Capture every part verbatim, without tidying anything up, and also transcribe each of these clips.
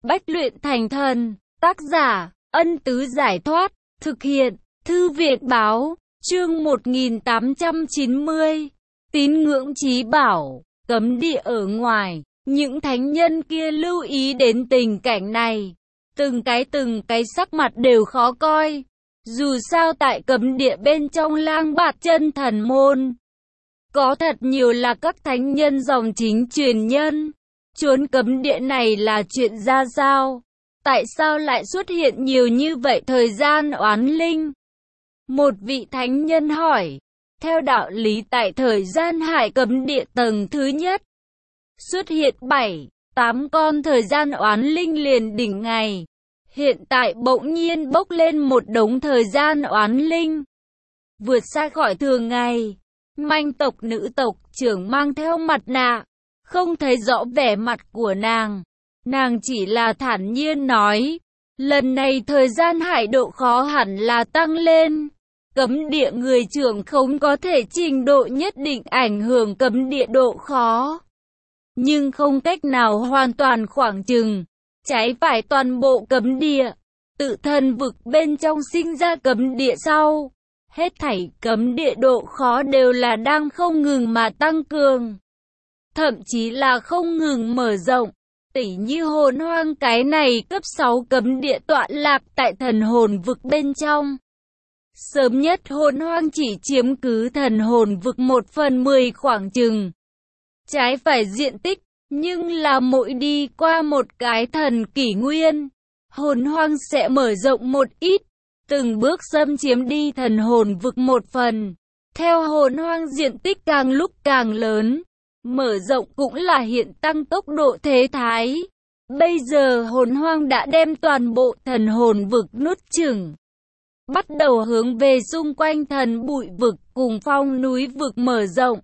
Bách luyện thành thần. Tác giả, Ân Tứ Giải Thoát. Thực hiện, Thư viện Báo. Chương một nghìn tám trăm chín mươi. Tín ngưỡng chí bảo. Cấm địa ở ngoài. Những thánh nhân kia lưu ý đến tình cảnh này. Từng cái từng cái sắc mặt đều khó coi. Dù sao tại cấm địa bên trong Lang Bạt Chân Thần Môn, có thật nhiều là các thánh nhân dòng chính truyền nhân. Trốn cấm địa này là chuyện ra sao? Tại sao lại xuất hiện nhiều như vậy thời gian oán linh? Một vị thánh nhân hỏi. Theo đạo lý tại thời gian hải cấm địa tầng thứ nhất, xuất hiện bảy, tám con thời gian oán linh liền đỉnh ngày. Hiện tại bỗng nhiên bốc lên một đống thời gian oán linh, vượt xa khỏi thường ngày. Manh tộc nữ tộc trưởng mang theo mặt nạ, không thấy rõ vẻ mặt của nàng. Nàng chỉ là thản nhiên nói, lần này thời gian hải độ khó hẳn là tăng lên. Cấm địa người trưởng không có thể trình độ nhất định ảnh hưởng cấm địa độ khó, nhưng không cách nào hoàn toàn khoảng chừng. Trái phải toàn bộ cấm địa, tự thân vực bên trong sinh ra cấm địa sau. Hết thảy cấm địa độ khó đều là đang không ngừng mà tăng cường, thậm chí là không ngừng mở rộng. Tỉ như hồn hoang cái này cấp sáu cấm địa tọa lạc tại thần hồn vực bên trong. Sớm nhất hồn hoang chỉ chiếm cứ thần hồn vực một phần mười khoảng chừng. Trái phải diện tích, nhưng là mỗi đi qua một cái thần kỷ nguyên, hồn hoang sẽ mở rộng một ít, từng bước xâm chiếm đi thần hồn vực một phần. Theo hồn hoang diện tích càng lúc càng lớn, mở rộng cũng là hiện tăng tốc độ thế thái. Bây giờ hồn hoang đã đem toàn bộ thần hồn vực nuốt chửng, bắt đầu hướng về xung quanh thần bụi vực cùng phong núi vực mở rộng.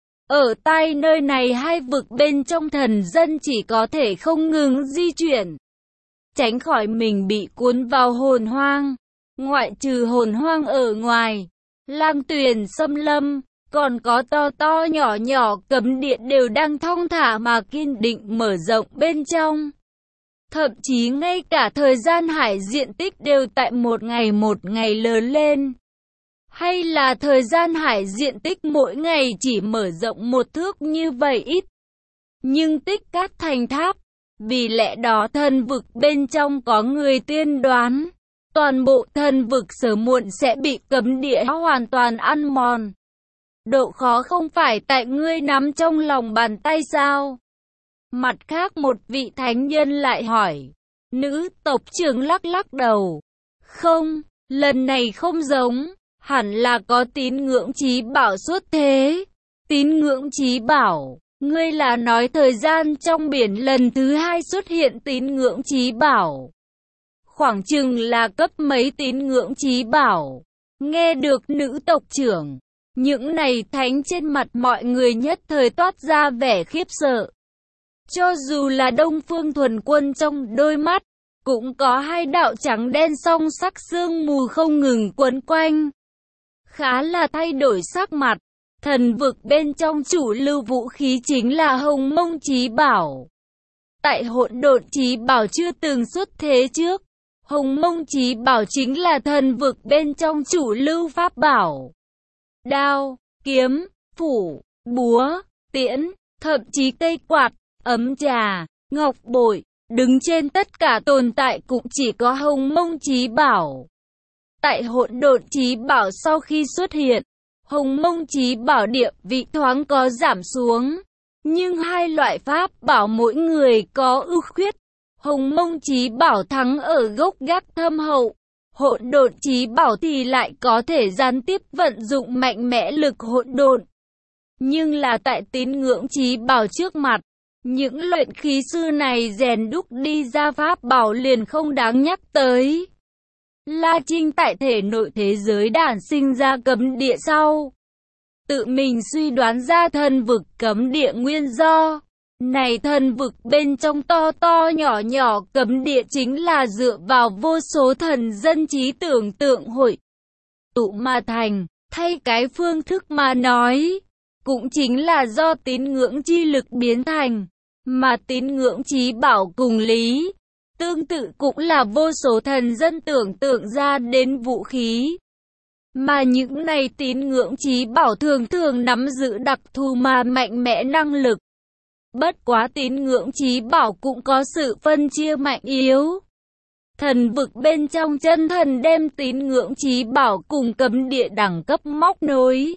Ở tại nơi này hai vực bên trong thần dân chỉ có thể không ngừng di chuyển, tránh khỏi mình bị cuốn vào hồn hoang. Ngoại trừ hồn hoang ở ngoài, Lam Tuyền xâm lâm, còn có to to nhỏ nhỏ cấm địa đều đang thong thả mà kiên định mở rộng bên trong. Thậm chí ngay cả thời gian hải diện tích đều tại một ngày một ngày lớn lên. Hay là thời gian hải diện tích mỗi ngày chỉ mở rộng một thước như vậy ít, nhưng tích cát thành tháp. Vì lẽ đó thần vực bên trong có người tiên đoán, toàn bộ thần vực sớm muộn sẽ bị cấm địa hoàn toàn ăn mòn. Độ khó không phải tại ngươi nắm trong lòng bàn tay sao? Mặt khác một vị thánh nhân lại hỏi. Nữ tộc trưởng lắc lắc đầu. Không, lần này không giống. Hẳn là có tín ngưỡng chí bảo xuất thế. Tín ngưỡng chí bảo, ngươi là nói thời gian trong biển lần thứ hai xuất hiện tín ngưỡng chí bảo. Khoảng chừng là cấp mấy tín ngưỡng chí bảo? Nghe được nữ tộc trưởng, những này thánh trên mặt mọi người nhất thời toát ra vẻ khiếp sợ. Cho dù là Đông Phương Thuần Quân trong đôi mắt, cũng có hai đạo trắng đen song sắc sương mù không ngừng quấn quanh. Khá là thay đổi sắc mặt. Thần vực bên trong chủ lưu vũ khí chính là Hồng Mông Chí Bảo. Tại Hỗn Độn Chí Bảo chưa từng xuất thế trước, Hồng Mông Chí Bảo chính là thần vực bên trong chủ lưu pháp bảo. Đao, kiếm, phủ, búa, tiễn, thậm chí cây quạt, ấm trà, ngọc bội, đứng trên tất cả tồn tại cũng chỉ có Hồng Mông Chí Bảo. Tại Hỗn Độn Chí Bảo sau khi xuất hiện, Hồng Mông Chí Bảo địa vị thoáng có giảm xuống, nhưng hai loại pháp bảo mỗi người có ưu khuyết. Hồng Mông Chí Bảo thắng ở gốc gác thâm hậu, Hỗn Độn Chí Bảo thì lại có thể gián tiếp vận dụng mạnh mẽ lực hỗn độn. Nhưng là tại tín ngưỡng Chí Bảo trước mặt, những luyện khí sư này rèn đúc đi ra pháp bảo liền không đáng nhắc tới. La Trinh tại thể nội thế giới đản sinh ra cấm địa sau, tự mình suy đoán ra thần vực cấm địa nguyên do. Này thần vực bên trong to to nhỏ nhỏ cấm địa chính là dựa vào vô số thần dân trí tưởng tượng hội tụ mà thành. Thay cái phương thức mà nói, cũng chính là do tín ngưỡng chi lực biến thành, mà tín ngưỡng chí bảo cùng lý tương tự cũng là vô số thần dân tưởng tượng ra đến vũ khí. Mà những này tín ngưỡng trí bảo thường thường nắm giữ đặc thù mà mạnh mẽ năng lực. Bất quá tín ngưỡng trí bảo cũng có sự phân chia mạnh yếu. Thần vực bên trong chân thần đem tín ngưỡng trí bảo cùng cấm địa đẳng cấp móc nối.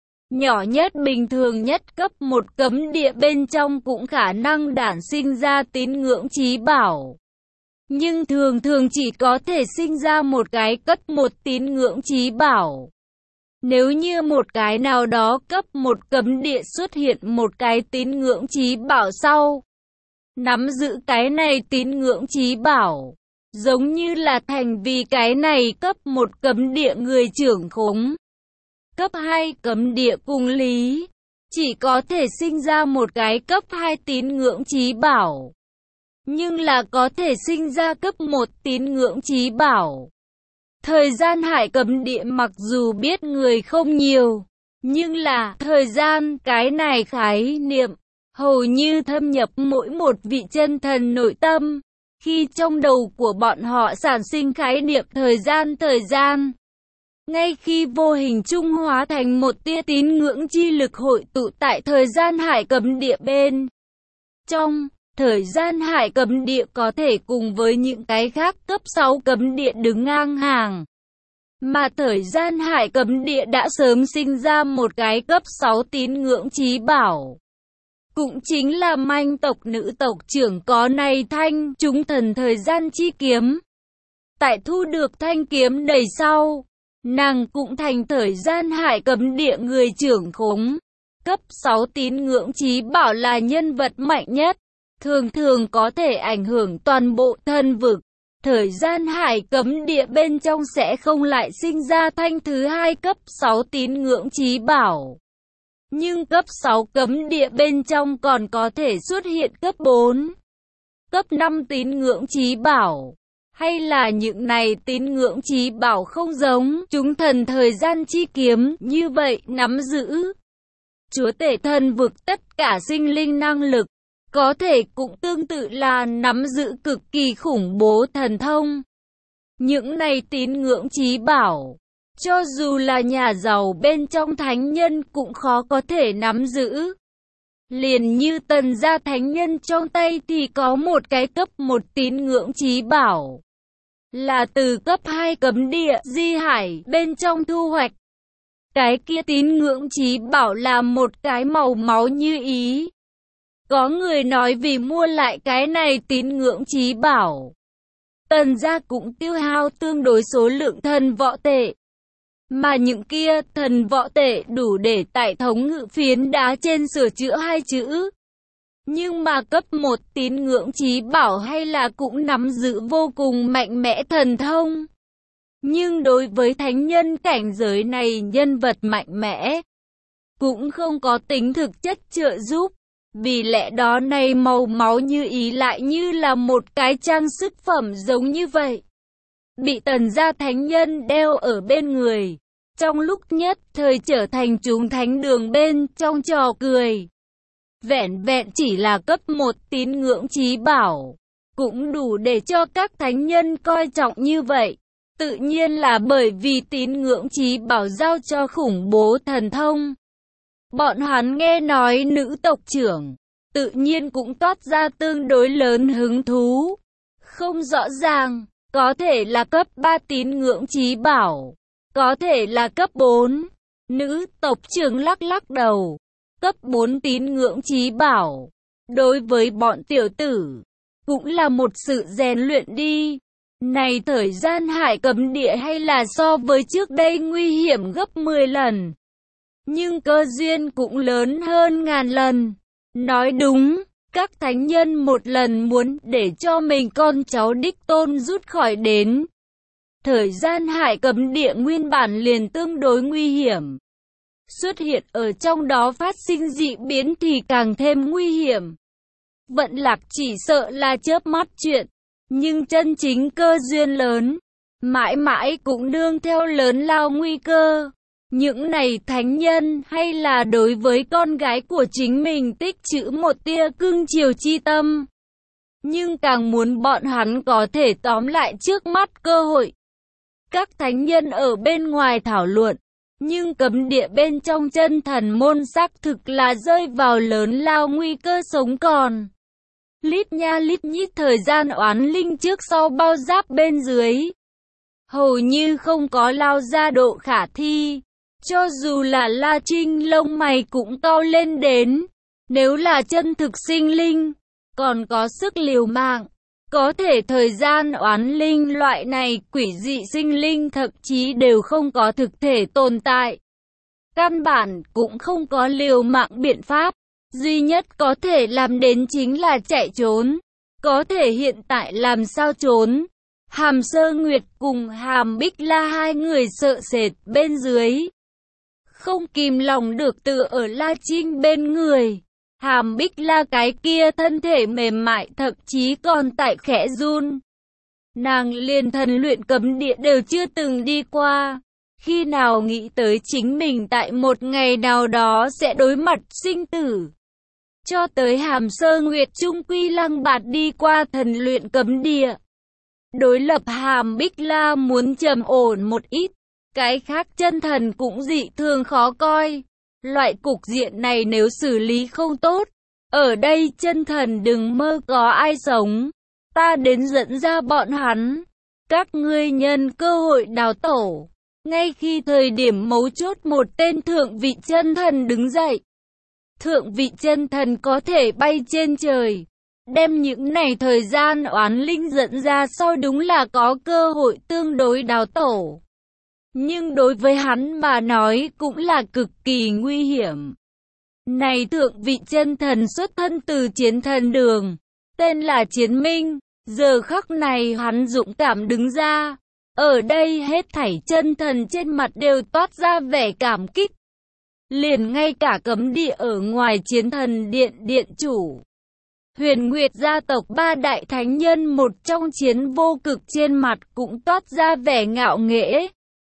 Nhỏ nhất bình thường nhất cấp một cấm địa bên trong cũng khả năng đản sinh ra tín ngưỡng trí bảo. Nhưng thường thường chỉ có thể sinh ra một cái cấp một tín ngưỡng trí bảo. Nếu như một cái nào đó cấp một cấm địa xuất hiện một cái tín ngưỡng trí bảo sau, nắm giữ cái này tín ngưỡng trí bảo, giống như là thành vì cái này cấp một cấm địa người trưởng khống. Cấp hai cấm địa cùng lý, chỉ có thể sinh ra một cái cấp hai tín ngưỡng trí bảo. Nhưng là có thể sinh ra cấp một tín ngưỡng trí bảo. Thời gian hải cấm địa mặc dù biết người không nhiều, nhưng là thời gian cái này khái niệm, hầu như thâm nhập mỗi một vị chân thần nội tâm. Khi trong đầu của bọn họ sản sinh khái niệm thời gian thời gian, ngay khi vô hình trung hóa thành một tia tín ngưỡng chi lực hội tụ tại thời gian hải cấm địa bên trong. Thời gian hải cấm địa có thể cùng với những cái khác cấp sáu cấm địa đứng ngang hàng. Mà thời gian hải cấm địa đã sớm sinh ra một cái cấp sáu tín ngưỡng trí bảo. Cũng chính là manh tộc nữ tộc trưởng có này thanh chúng thần thời gian chi kiếm. Tại thu được thanh kiếm đầy sau, nàng cũng thành thời gian hải cấm địa người trưởng khống. Cấp sáu tín ngưỡng trí bảo là nhân vật mạnh nhất, thường thường có thể ảnh hưởng toàn bộ thần vực. Thời gian hải cấm địa bên trong sẽ không lại sinh ra thanh thứ hai cấp sáu tín ngưỡng trí bảo. Nhưng cấp sáu cấm địa bên trong còn có thể xuất hiện cấp bốn, cấp năm tín ngưỡng trí bảo. Hay là những này tín ngưỡng trí bảo không giống chúng thần thời gian chi kiếm như vậy nắm giữ chúa tể thần vực tất cả sinh linh năng lực. Có thể cũng tương tự là nắm giữ cực kỳ khủng bố thần thông. Những này tín ngưỡng trí bảo, cho dù là nhà giàu bên trong thánh nhân cũng khó có thể nắm giữ. Liền như Tần gia thánh nhân trong tay thì có một cái cấp một tín ngưỡng trí bảo, là từ cấp hai cấm địa di hải bên trong thu hoạch. Cái kia tín ngưỡng trí bảo là một cái màu máu như ý. Có người nói vì mua lại cái này tín ngưỡng trí bảo, Tần gia cũng tiêu hao tương đối số lượng thần võ tệ. Mà những kia thần võ tệ đủ để tại thống ngự phiến đá trên sửa chữa hai chữ. Nhưng mà cấp một tín ngưỡng trí bảo hay là cũng nắm giữ vô cùng mạnh mẽ thần thông. Nhưng đối với thánh nhân cảnh giới này nhân vật mạnh mẽ, cũng không có tính thực chất trợ giúp. Vì lẽ đó này màu máu như ý lại như là một cái trang sức phẩm giống như vậy. Bị Tần gia thánh nhân đeo ở bên người. Trong lúc nhất thời trở thành chúng thánh đường bên trong trò cười. Vẹn vẹn chỉ là cấp một tín ngưỡng trí bảo, cũng đủ để cho các thánh nhân coi trọng như vậy. Tự nhiên là bởi vì tín ngưỡng trí bảo giao cho khủng bố thần thông. Bọn hắn nghe nói nữ tộc trưởng, tự nhiên cũng toát ra tương đối lớn hứng thú. Không rõ ràng, có thể là cấp ba tín ngưỡng trí bảo, có thể là cấp bốn. Nữ tộc trưởng lắc lắc đầu. Cấp bốn tín ngưỡng trí bảo, đối với bọn tiểu tử, cũng là một sự rèn luyện đi. Này thời gian hải cấm địa hay là so với trước đây nguy hiểm gấp mười lần. Nhưng cơ duyên cũng lớn hơn ngàn lần. Nói đúng, các thánh nhân một lần muốn để cho mình con cháu đích tôn rút khỏi đến. Thời gian hải cấm địa nguyên bản liền tương đối nguy hiểm. Xuất hiện ở trong đó phát sinh dị biến thì càng thêm nguy hiểm. Vận lạc chỉ sợ là chớp mắt chuyện. Nhưng chân chính cơ duyên lớn, mãi mãi cũng nương theo lớn lao nguy cơ. Những này thánh nhân hay là đối với con gái của chính mình tích trữ một tia cưng chiều chi tâm. nhưng càng muốn bọn hắn có thể tóm lại trước mắt cơ hội. Các thánh nhân ở bên ngoài thảo luận, nhưng cấm địa bên trong chân thần môn xác thực là rơi vào lớn lao nguy cơ sống còn. Lít nha lít nhít thời gian oán linh trước sau bao giáp bên dưới, hầu như không có lao ra độ khả thi. Cho dù là La Trinh lông mày cũng cau lên đến, nếu là chân thực sinh linh, còn có sức liều mạng, có thể thời gian oán linh loại này quỷ dị sinh linh thậm chí đều không có thực thể tồn tại. Căn bản cũng không có liều mạng biện pháp, duy nhất có thể làm đến chính là chạy trốn. Có thể hiện tại làm sao trốn? Hàm Sơ Nguyệt cùng Hàm Bích La hai người sợ sệt bên dưới, không kìm lòng được tựa ở La Trinh bên người. Hàm Bích La cái kia thân thể mềm mại thậm chí còn tại khẽ run. Nàng liền thần luyện cấm địa đều chưa từng đi qua, khi nào nghĩ tới chính mình tại một ngày nào đó sẽ đối mặt sinh tử. Cho tới Hàm Sơ Nguyệt trung quy lăng bạt đi qua thần luyện cấm địa. Đối lập Hàm Bích La muốn trầm ổn một ít, cái khác chân thần cũng dị thường khó coi. Loại cục diện này nếu xử lý không tốt, ở đây chân thần đừng mơ có ai sống. Ta đến dẫn ra bọn hắn, các ngươi nhân cơ hội đào tổ. Ngay khi thời điểm mấu chốt một tên thượng vị chân thần đứng dậy. Thượng vị chân thần có thể bay trên trời, đem những này thời gian oán linh dẫn ra sau đúng là có cơ hội tương đối đào tổ. Nhưng đối với hắn mà nói cũng là cực kỳ nguy hiểm. Này thượng vị chân thần xuất thân từ chiến thần đường, tên là Chiến Minh, giờ khắc này hắn dũng cảm đứng ra. Ở đây hết thảy chân thần trên mặt đều toát ra vẻ cảm kích. Liền ngay cả cấm địa ở ngoài chiến thần điện điện chủ, Huyền Nguyệt gia tộc ba đại thánh nhân một trong Chiến Vô Cực trên mặt cũng toát ra vẻ ngạo nghễ.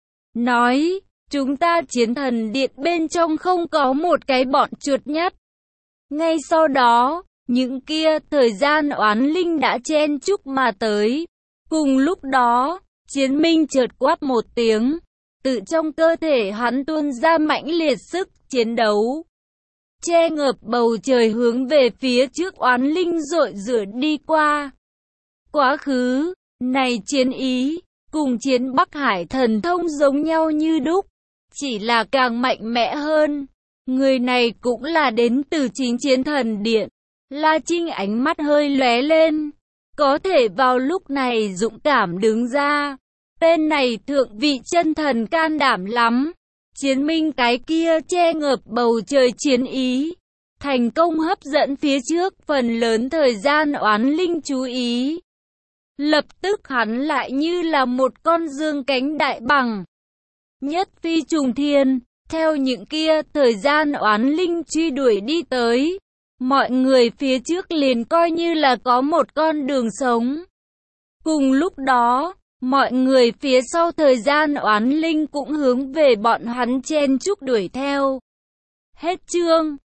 Nói, chúng ta chiến thần điện bên trong không có một cái bọn chuột nhắt. Ngay sau đó, những kia thời gian oán linh đã chen chúc mà tới. Cùng lúc đó, Chiến Minh chợt quát một tiếng, tự trong cơ thể hắn tuôn ra mãnh liệt sức chiến đấu. Che ngập bầu trời hướng về phía trước oán linh dội rửa đi qua. Quá khứ, này chiến ý, cùng chiến Bắc Hải thần thông giống nhau như đúc, chỉ là càng mạnh mẽ hơn. Người này cũng là đến từ chính chiến thần điện. La Trinh ánh mắt hơi lóe lên, có thể vào lúc này dũng cảm đứng ra. Tên này thượng vị chân thần can đảm lắm. Chiến Minh cái kia che ngập bầu trời chiến ý, thành công hấp dẫn phía trước phần lớn thời gian oán linh chú ý. Lập tức hắn lại như là một con dương cánh đại bằng, nhất phi trùng thiên, theo những kia thời gian oán linh truy đuổi đi tới. Mọi người phía trước liền coi như là có một con đường sống. Cùng lúc đó, mọi người phía sau thời gian oán linh cũng hướng về bọn hắn chen chúc đuổi theo. Hết chương.